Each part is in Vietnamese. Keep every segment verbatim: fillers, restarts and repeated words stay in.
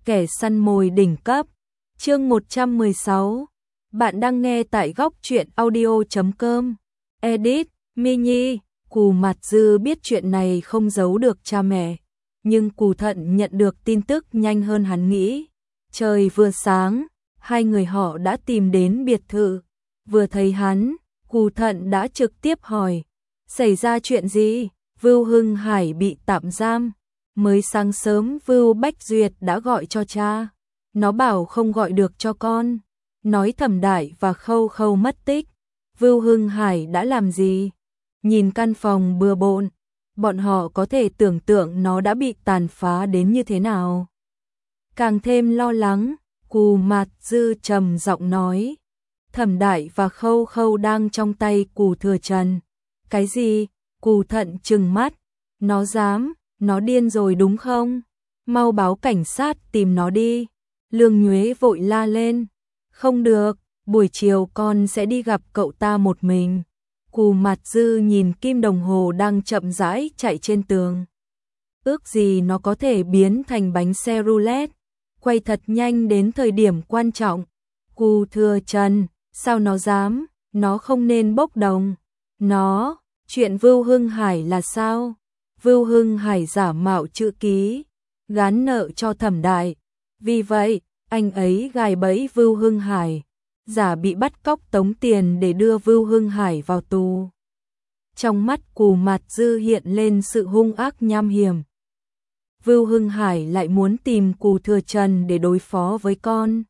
kẻ săn mồi đỉnh cấp. Chương một trăm mười sáu. Bạn đang nghe tại góc truyện audio chấm com. Edit, Mini. Cù Mặt Dư biết chuyện này không giấu được cha mẹ, nhưng Cù Thận nhận được tin tức nhanh hơn hắn nghĩ. Trời vừa sáng, hai người họ đã tìm đến biệt thự. Vừa thấy hắn, Cù Thận đã trực tiếp hỏi, xảy ra chuyện gì? Vưu Hưng Hải bị tạm giam. Mới sáng sớm Vưu Bách Duyệt đã gọi cho cha. Nó bảo không gọi được cho con, nói Thẩm Đại và Khâu Khâu mất tích. Vưu Hưng Hải đã làm gì? Nhìn căn phòng bừa bộn, bọn họ có thể tưởng tượng nó đã bị tàn phá đến như thế nào. Càng thêm lo lắng, Cù Mặt Dư trầm giọng nói, Thẩm Đại và Khâu Khâu đang trong tay Cù Thừa Trần. Cái gì? Cù Thận trừng mắt, nó dám, nó điên rồi đúng không? Mau báo cảnh sát tìm nó đi. Lương Nhuế vội la lên, không được, buổi chiều con sẽ đi gặp cậu ta một mình. Cù Mặt Dư nhìn kim đồng hồ đang chậm rãi chạy trên tường. Ước gì nó có thể biến thành bánh xe roulette, quay thật nhanh đến thời điểm quan trọng. Cù Thừa Trần, sao nó dám, nó không nên bốc đồng. Nó, chuyện Vưu Hưng Hải là sao? Vưu Hưng Hải giả mạo chữ ký, gán nợ cho Thẩm Đại. Vì vậy, anh ấy gài bẫy Vưu Hưng Hải, giả bị bắt cóc tống tiền để đưa Vưu Hưng Hải vào tù. Trong mắt Cù Mặt Dư hiện lên sự hung ác nham hiểm. Vưu Hưng Hải lại muốn tìm Cù Thừa Trần để đối phó với con.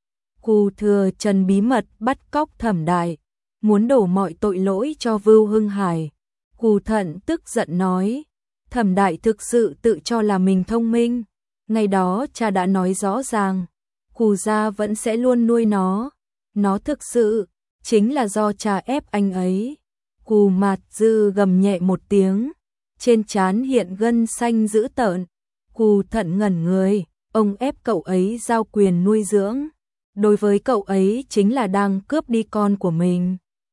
Cù Thừa Trần bí mật bắt cóc Thẩm Đại, muốn đổ mọi tội lỗi cho Vưu Hưng Hải. Cù Thận tức giận nói, Thẩm Đại thực sự tự cho là mình thông minh. Ngày đó cha đã nói rõ ràng, Cù gia vẫn sẽ luôn nuôi nó. Nó thực sự chính là do cha ép anh ấy. Cù Mặt Dư gầm nhẹ một tiếng, trên trán hiện gân xanh dữ tợn. Cù Thận ngẩn người, ông ép cậu ấy giao quyền nuôi dưỡng. Đối với cậu ấy chính là đang cướp đi con của mình.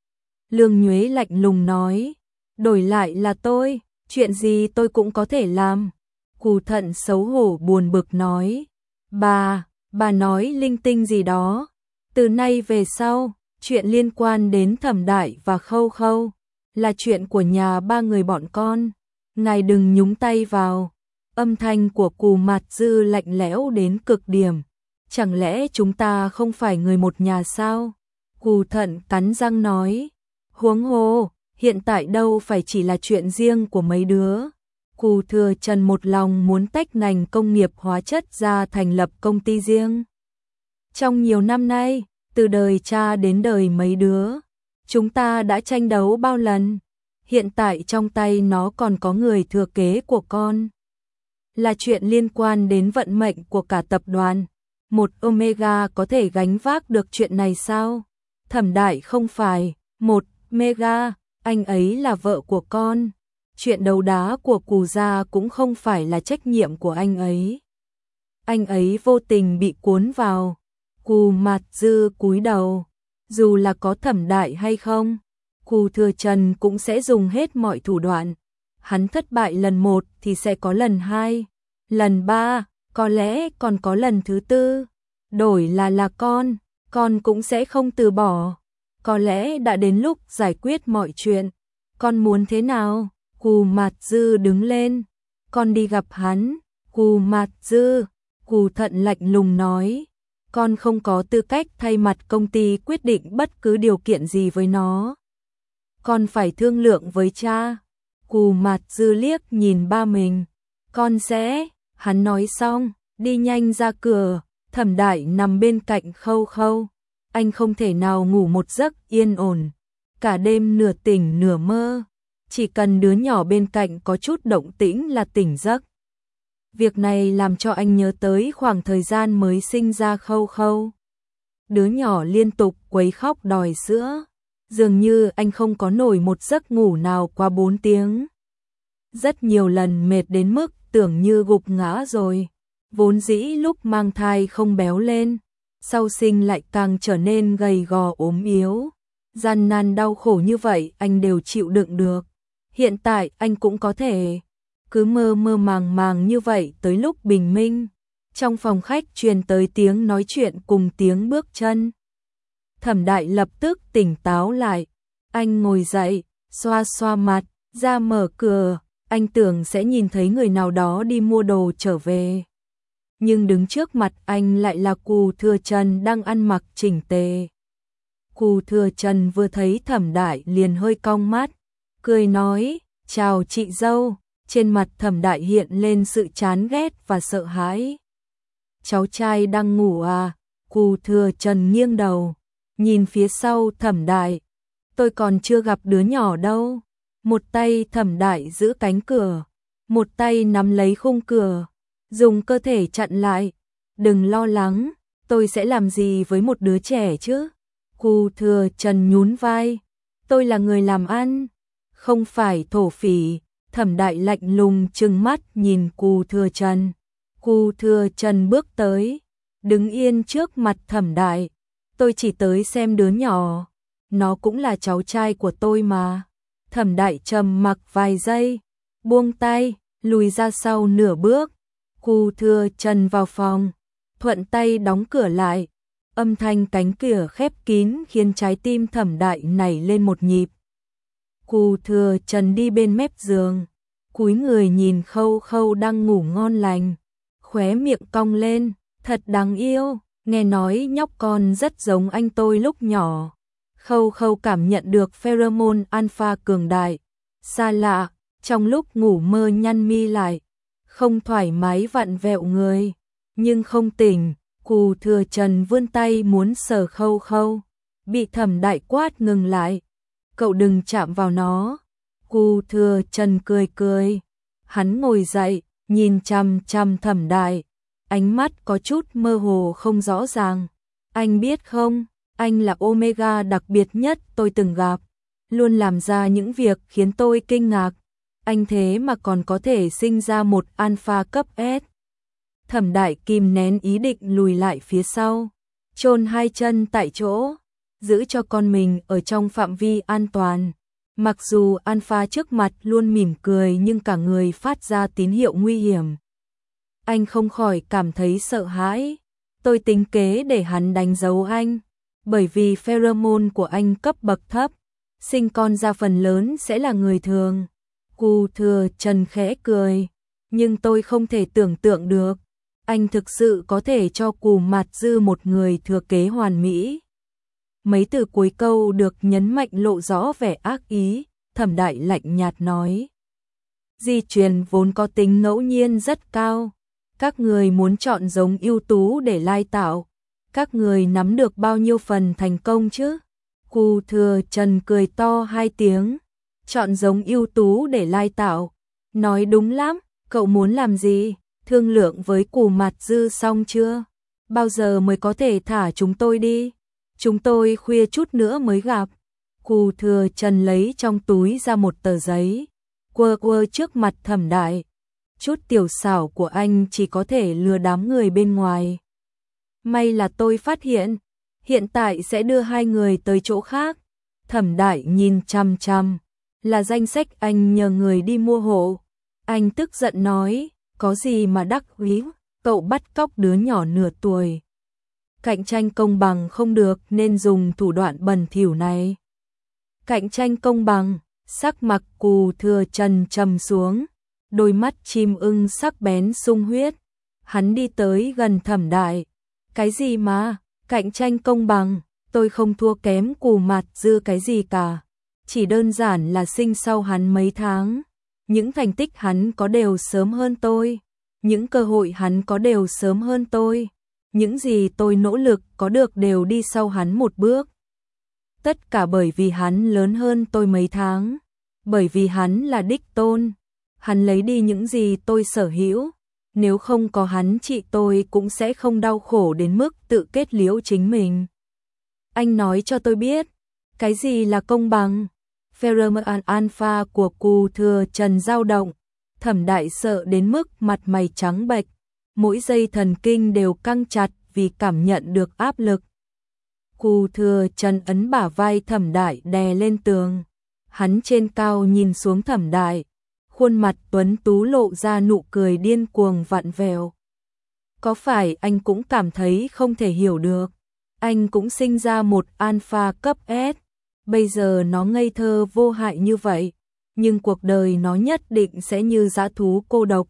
Lương Nhuế lạnh lùng nói, đổi lại là tôi, chuyện gì tôi cũng có thể làm. Cù Thận xấu hổ buồn bực nói, bà, bà nói linh tinh gì đó. Từ nay về sau, chuyện liên quan đến Thẩm Đại và Khâu Khâu là chuyện của nhà ba người bọn con. Ngài đừng nhúng tay vào. Âm thanh của Cù Mặt Dư lạnh lẽo đến cực điểm. Chẳng lẽ chúng ta không phải người một nhà sao? Cù Thận cắn răng nói, huống hồ, hiện tại đâu phải chỉ là chuyện riêng của mấy đứa. Cù Thừa Trần một lòng muốn tách ngành công nghiệp hóa chất ra thành lập công ty riêng. Trong nhiều năm nay, từ đời cha đến đời mấy đứa, chúng ta đã tranh đấu bao lần. Hiện tại trong tay nó còn có người thừa kế của con. Là chuyện liên quan đến vận mệnh của cả tập đoàn. Một Omega có thể gánh vác được chuyện này sao? Thẩm Đại không phải một Mega, anh ấy là vợ của con. Chuyện đấu đá của Cù gia cũng không phải là trách nhiệm của anh ấy. Anh ấy vô tình bị cuốn vào. Cù Mặt Dư cúi đầu, dù là có Thẩm Đại hay không, Cù Thừa Trần cũng sẽ dùng hết mọi thủ đoạn. Hắn thất bại lần một thì sẽ có lần hai, lần ba, có lẽ còn có lần thứ tư. Đổi là là con, con cũng sẽ không từ bỏ. Có lẽ đã đến lúc giải quyết mọi chuyện. Con muốn thế nào? Cù Mặt Dư đứng lên, con đi gặp hắn. Cù Mặt Dư, Cù Thận lạnh lùng nói, con không có tư cách thay mặt công ty quyết định bất cứ điều kiện gì với nó. Con phải thương lượng với cha. Cù Mặt Dư liếc nhìn ba mình, con sẽ, hắn nói xong, đi nhanh ra cửa. Thẩm Đại nằm bên cạnh Khâu Khâu, anh không thể nào ngủ một giấc yên ổn, cả đêm nửa tỉnh nửa mơ, chỉ cần đứa nhỏ bên cạnh có chút động tĩnh là tỉnh giấc. Việc này làm cho anh nhớ tới khoảng thời gian mới sinh ra Khâu Khâu. Đứa nhỏ liên tục quấy khóc đòi sữa, dường như anh không có nổi một giấc ngủ nào qua bốn tiếng. Rất nhiều lần mệt đến mức tưởng như gục ngã rồi. Vốn dĩ lúc mang thai không béo lên, sau sinh lại càng trở nên gầy gò ốm yếu. Gian nan đau khổ như vậy anh đều chịu đựng được. Hiện tại anh cũng có thể cứ mơ mơ màng màng như vậy tới lúc bình minh. Trong phòng khách truyền tới tiếng nói chuyện cùng tiếng bước chân. Thẩm Đại lập tức tỉnh táo lại. Anh ngồi dậy, xoa xoa mặt, ra mở cửa. Anh tưởng sẽ nhìn thấy người nào đó đi mua đồ trở về. Nhưng đứng trước mặt anh lại là Cù Thừa Trần đang ăn mặc chỉnh tề. Cù Thừa Trần vừa thấy Thẩm Đại liền hơi cong mắt, cười nói, chào chị dâu. Trên mặt Thẩm Đại hiện lên sự chán ghét và sợ hãi. Cháu trai đang ngủ à? Cù Thừa Trần nghiêng đầu, nhìn phía sau Thẩm Đại. Tôi còn chưa gặp đứa nhỏ đâu. Một tay Thẩm Đại giữ cánh cửa, một tay nắm lấy khung cửa, dùng cơ thể chặn lại. Đừng lo lắng, tôi sẽ làm gì với một đứa trẻ chứ? Cù Thừa Trần nhún vai, tôi là người làm ăn, không phải thổ phỉ. Thẩm Đại lạnh lùng trừng mắt nhìn Cù Thừa Trần. Cù Thừa Trần bước tới, đứng yên trước mặt Thẩm Đại. Tôi chỉ tới xem đứa nhỏ, nó cũng là cháu trai của tôi mà. Thẩm Đại trầm mặc vài giây, buông tay, lùi ra sau nửa bước. Cù Thừa Trần vào phòng, thuận tay đóng cửa lại. Âm thanh cánh cửa khép kín khiến trái tim Thẩm Đại nảy lên một nhịp. Cù Thừa Trần đi bên mép giường, cúi người nhìn Khâu Khâu đang ngủ ngon lành, khóe miệng cong lên, thật đáng yêu, nghe nói nhóc con rất giống anh tôi lúc nhỏ. Khâu Khâu cảm nhận được pheromone alpha cường đại, xa lạ, trong lúc ngủ mơ nhăn mi lại, không thoải mái vặn vẹo người, nhưng không tỉnh. Cù Thừa Trần vươn tay muốn sờ Khâu Khâu, bị Thẩm Đại quát ngừng lại. Cậu đừng chạm vào nó. Cù Thừa Trần cười cười, hắn ngồi dậy, nhìn chằm chằm Thẩm Đại, ánh mắt có chút mơ hồ không rõ ràng. Anh biết không, anh là Omega đặc biệt nhất tôi từng gặp, luôn làm ra những việc khiến tôi kinh ngạc. Anh thế mà còn có thể sinh ra một alpha cấp S. Thẩm Đại kìm nén ý định lùi lại phía sau, chôn hai chân tại chỗ, giữ cho con mình ở trong phạm vi an toàn. Mặc dù alpha trước mặt luôn mỉm cười nhưng cả người phát ra tín hiệu nguy hiểm. Anh không khỏi cảm thấy sợ hãi. Tôi tính kế để hắn đánh dấu anh, bởi vì pheromone của anh cấp bậc thấp, sinh con ra phần lớn sẽ là người thường. Cù Thừa Trần khẽ cười, nhưng tôi không thể tưởng tượng được, anh thực sự có thể cho Cù Mạt Dư một người thừa kế hoàn mỹ. Mấy từ cuối câu được nhấn mạnh lộ rõ vẻ ác ý. Thẩm Đại lạnh nhạt nói, di truyền vốn có tính ngẫu nhiên rất cao, các người muốn chọn giống ưu tú để lai tạo, các người nắm được bao nhiêu phần thành công chứ? Cù Thừa Trần cười to hai tiếng, chọn giống ưu tú để lai tạo, nói đúng lắm. Cậu muốn làm gì? Thương lượng với Cù Mạt Dư xong chưa? Bao giờ mới có thể thả chúng tôi đi? Chúng tôi khuya chút nữa mới gặp. Cù Thừa Trần lấy trong túi ra một tờ giấy, quơ quơ trước mặt Thẩm Đại. Chút tiểu xảo của anh chỉ có thể lừa đám người bên ngoài. May là tôi phát hiện, hiện tại sẽ đưa hai người tới chỗ khác. Thẩm Đại nhìn chằm chằm, là danh sách anh nhờ người đi mua hộ. Anh tức giận nói, có gì mà đắc ý, cậu bắt cóc đứa nhỏ nửa tuổi. Cạnh tranh công bằng không được nên dùng thủ đoạn bẩn thỉu này. Cạnh tranh công bằng, sắc mặt Cù Thừa Trần trầm xuống, đôi mắt chim ưng sắc bén sung huyết. Hắn đi tới gần Thẩm Đại. Cái gì mà, cạnh tranh công bằng, tôi không thua kém Cù Mạt Dư cái gì cả. Chỉ đơn giản là sinh sau hắn mấy tháng. Những thành tích hắn có đều sớm hơn tôi. Những cơ hội hắn có đều sớm hơn tôi. Những gì tôi nỗ lực có được đều đi sau hắn một bước. Tất cả bởi vì hắn lớn hơn tôi mấy tháng. Bởi vì hắn là đích tôn. Hắn lấy đi những gì tôi sở hữu. Nếu không có hắn chị tôi cũng sẽ không đau khổ đến mức tự kết liễu chính mình. Anh nói cho tôi biết, cái gì là công bằng? Pheromone alpha của Cù Thừa Trần dao động. Thẩm Đại sợ đến mức mặt mày trắng bệch, mỗi dây thần kinh đều căng chặt vì cảm nhận được áp lực. Cù Thừa Trần ấn bả vai Thẩm Đại đè lên tường. Hắn trên cao nhìn xuống Thẩm Đại, khuôn mặt tuấn tú lộ ra nụ cười điên cuồng vặn vẹo. Có phải anh cũng cảm thấy không thể hiểu được? Anh cũng sinh ra một alpha cấp S, bây giờ nó ngây thơ vô hại như vậy, nhưng cuộc đời nó nhất định sẽ như dã thú cô độc.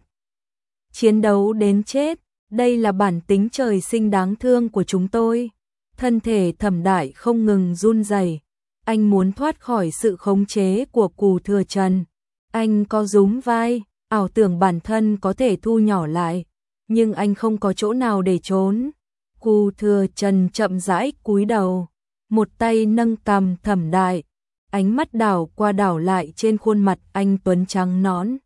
Chiến đấu đến chết, đây là bản tính trời sinh đáng thương của chúng tôi. Thân thể Thẩm Đại không ngừng run rẩy, anh muốn thoát khỏi sự khống chế của Cù Thừa Trần. Anh co rúm vai, ảo tưởng bản thân có thể thu nhỏ lại, nhưng anh không có chỗ nào để trốn. Cù Thừa Trần chậm rãi cúi đầu, một tay nâng cằm Thẩm Đại, ánh mắt đảo qua đảo lại trên khuôn mặt anh tuấn trắng nõn.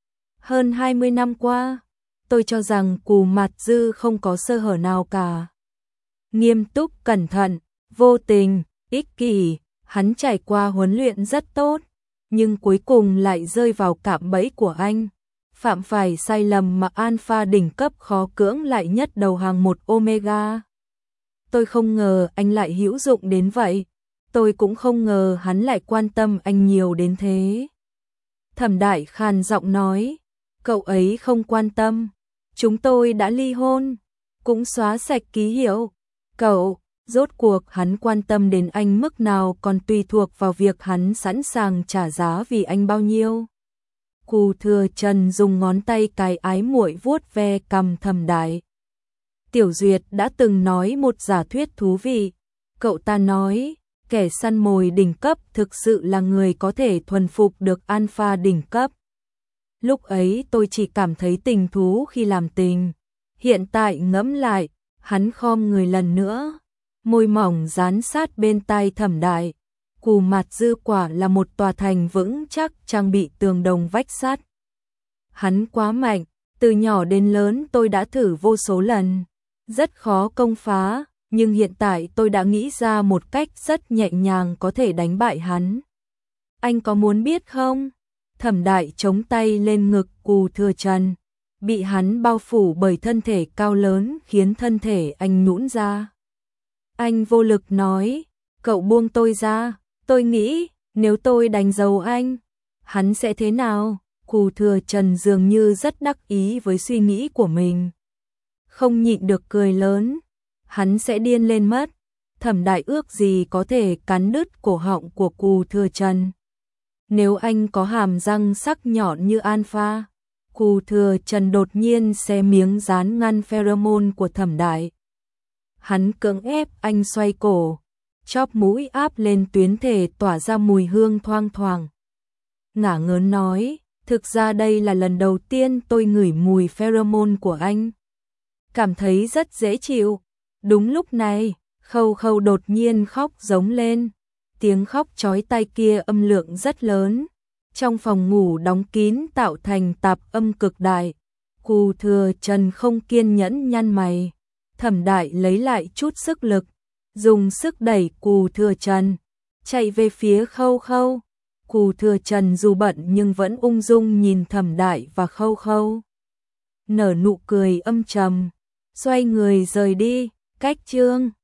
Hơn hai mươi năm qua, tôi cho rằng Cù Mạt Dư không có sơ hở nào cả. Nghiêm túc, cẩn thận, vô tình, ích kỷ, hắn trải qua huấn luyện rất tốt, nhưng cuối cùng lại rơi vào cạm bẫy của anh. Phạm phải sai lầm mà alpha đỉnh cấp khó cưỡng lại nhất đầu hàng một omega. Tôi không ngờ anh lại hữu dụng đến vậy. Tôi cũng không ngờ hắn lại quan tâm anh nhiều đến thế. Thẩm Đại khàn giọng nói, cậu ấy không quan tâm. Chúng tôi đã ly hôn, cũng xóa sạch ký hiệu. Cậu, rốt cuộc hắn quan tâm đến anh mức nào còn tùy thuộc vào việc hắn sẵn sàng trả giá vì anh bao nhiêu. Cù Thừa Trần dùng ngón tay cái ái muội vuốt ve cằm Thẩm Đại. Tiểu Duyệt đã từng nói một giả thuyết thú vị. Cậu ta nói, kẻ săn mồi đỉnh cấp thực sự là người có thể thuần phục được alpha đỉnh cấp. Lúc ấy tôi chỉ cảm thấy tình thú khi làm tình. Hiện tại ngẫm lại, hắn khom người lần nữa, môi mỏng dán sát bên tai Thẩm Đại. Cù Mạt Dư quả là một tòa thành vững chắc trang bị tường đồng vách sắt. Hắn quá mạnh, từ nhỏ đến lớn tôi đã thử vô số lần, rất khó công phá, nhưng hiện tại tôi đã nghĩ ra một cách rất nhẹ nhàng có thể đánh bại hắn. Anh có muốn biết không? Thẩm Đại chống tay lên ngực Cù Thừa Trần, bị hắn bao phủ bởi thân thể cao lớn khiến thân thể anh nhũn ra. Anh vô lực nói, cậu buông tôi ra, tôi nghĩ nếu tôi đánh dấu anh, hắn sẽ thế nào? Cù Thừa Trần dường như rất đắc ý với suy nghĩ của mình. Không nhịn được cười lớn, hắn sẽ điên lên mất. Thẩm Đại ước gì có thể cắn đứt cổ họng của Cù Thừa Trần. Nếu anh có hàm răng sắc nhọn như alpha. Cù Thừa Trần đột nhiên xé miếng dán ngăn pheromone của Thẩm Đại. Hắn cưỡng ép anh xoay cổ, chóp mũi áp lên tuyến thể tỏa ra mùi hương thoang thoảng. Ngả ngớn nói, thực ra đây là lần đầu tiên tôi ngửi mùi pheromone của anh. Cảm thấy rất dễ chịu. Đúng lúc này, Khâu Khâu đột nhiên khóc giống lên. Tiếng khóc chói tai kia âm lượng rất lớn. Trong phòng ngủ đóng kín tạo thành tạp âm cực đại. Cù Thừa Trần không kiên nhẫn nhăn mày. Thẩm Đại lấy lại chút sức lực, dùng sức đẩy Cù Thừa Trần, chạy về phía Khâu Khâu. Cù Thừa Trần dù bận nhưng vẫn ung dung nhìn Thẩm Đại và Khâu Khâu. Nở nụ cười âm trầm, xoay người rời đi. Cách chương